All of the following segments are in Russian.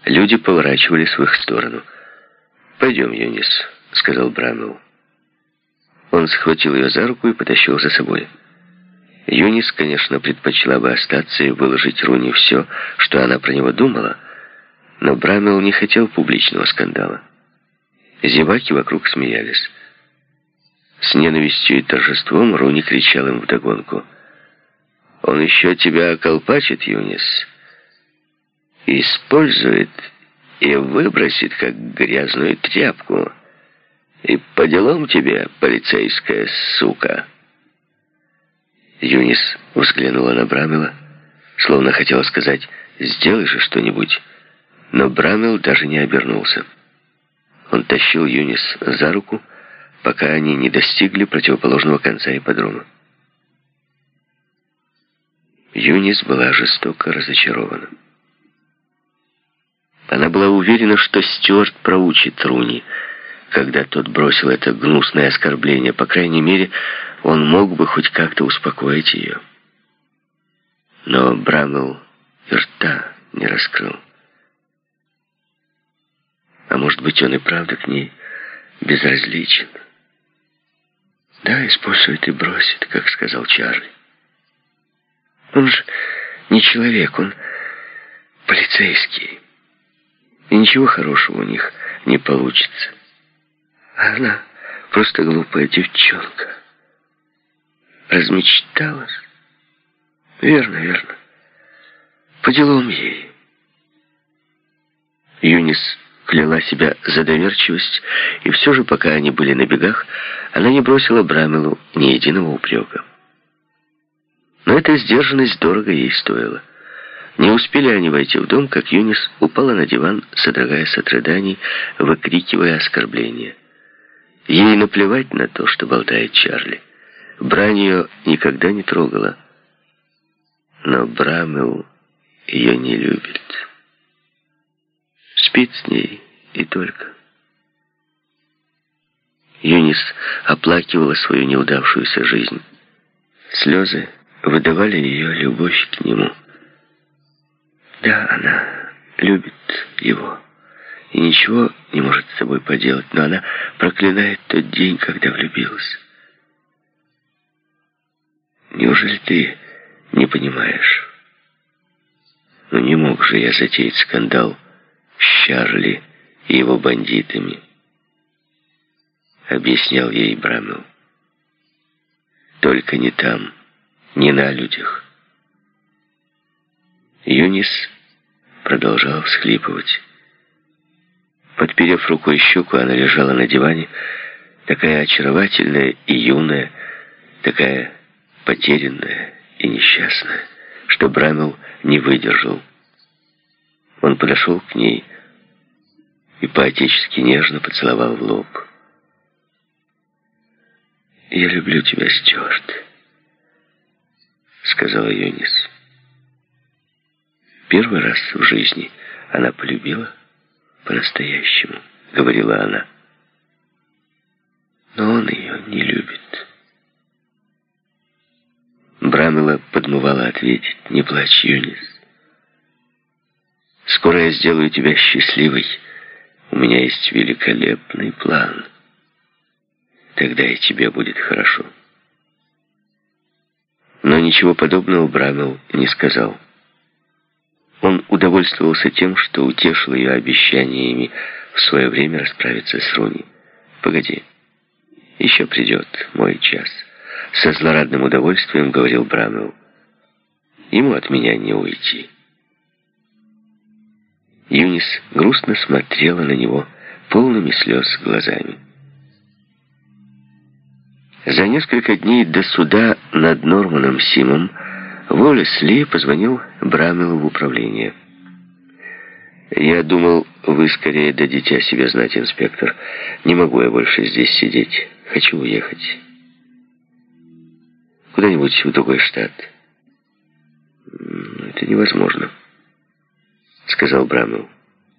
Люди поворачивались в их сторону. «Пойдем, Юнис», — сказал Брамвелл. Он схватил ее за руку и потащил за собой. Юнис, конечно, предпочла бы остаться и выложить Руни все, что она про него думала, но Брамвелл не хотел публичного скандала. Зеваки вокруг смеялись. С ненавистью и торжеством Руни кричал им вдогонку: «Он еще тебя околпачит, Юнис, использует и выбросит, как грязную тряпку. И по делам тебе, полицейская сука!» Юнис взглянула на Брамвелла, словно хотела сказать: «Сделай же что-нибудь». Но Брамвелл даже не обернулся. Он тащил Юнис за руку, пока они не достигли противоположного конца ипподрома. Юнис была жестоко разочарована. Она была уверена, что Стюарт проучит Руни, когда тот бросил это гнусное оскорбление. По крайней мере, он мог бы хоть как-то успокоить ее. Но Брамвелл и рта не раскрыл. А может быть, он и правда к ней безразличен. Да, использует и бросит, как сказал Чарли. Он же не человек, он полицейский. И ничего хорошего у них не получится. А она просто глупая девчонка. Размечталась. Верно, верно. По делам ей. Юнис кляла себя за доверчивость, и все же, пока они были на бегах, она не бросила Брамвеллу ни единого упрека. Но эта сдержанность дорого ей стоила. Не успели они войти в дом, как Юнис упала на диван, содрогаясь от рыданий, выкрикивая оскорбления. Ей наплевать на то, что болтает Чарли. Брань ее никогда не трогала. Но Брамвелл ее не любит. Спит с ней и только. Юнис оплакивала свою неудавшуюся жизнь. Слезы выдавали ее любовь к нему. Да, она любит его и ничего не может с собой поделать, но она проклинает тот день, когда влюбилась. Неужели ты не понимаешь? Ну не мог же я затеять скандал с Чарли и его бандитами, объяснял ей Брамвелл. Только не там, не на людях. Юнис продолжала всхлипывать. Подперев рукой щеку, она лежала на диване, такая очаровательная и юная, такая потерянная и несчастная, что Брамвелл не выдержал. Он подошел к ней и по-отечески нежно поцеловал в лоб. «Я люблю тебя, Стюарт», — сказала Юнис. Первый раз в жизни она полюбила по-настоящему, говорила она. Но он ее не любит. Брамвелла подмывала ответить: «Не плачь, Юнис. Скоро я сделаю тебя счастливой. У меня есть великолепный план. Тогда и тебе будет хорошо». Но ничего подобного Брамвелл не сказал. Он удовольствовался тем, что утешил ее обещаниями в свое время расправиться с Руни. «Погоди, еще придет мой час», — со злорадным удовольствием говорил Брамвелл. «Ему от меня не уйти». Юнис грустно смотрела на него полными слез глазами. За несколько дней до суда над Норманом Симом Уоллес Ли позвонил Брамвеллу в управление. «Я думал, вы скорее дадите о себе знать, инспектор. Не могу я больше здесь сидеть. Хочу уехать. Куда-нибудь в другой штат». «Это невозможно», — сказал Брамвелл.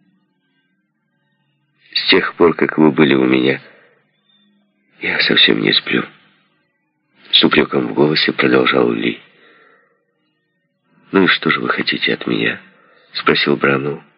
«С тех пор, как вы были у меня, я совсем не сплю». С упреком в голосе продолжал Ли. «Ну и что же вы хотите от меня?» — спросил Брамвелл.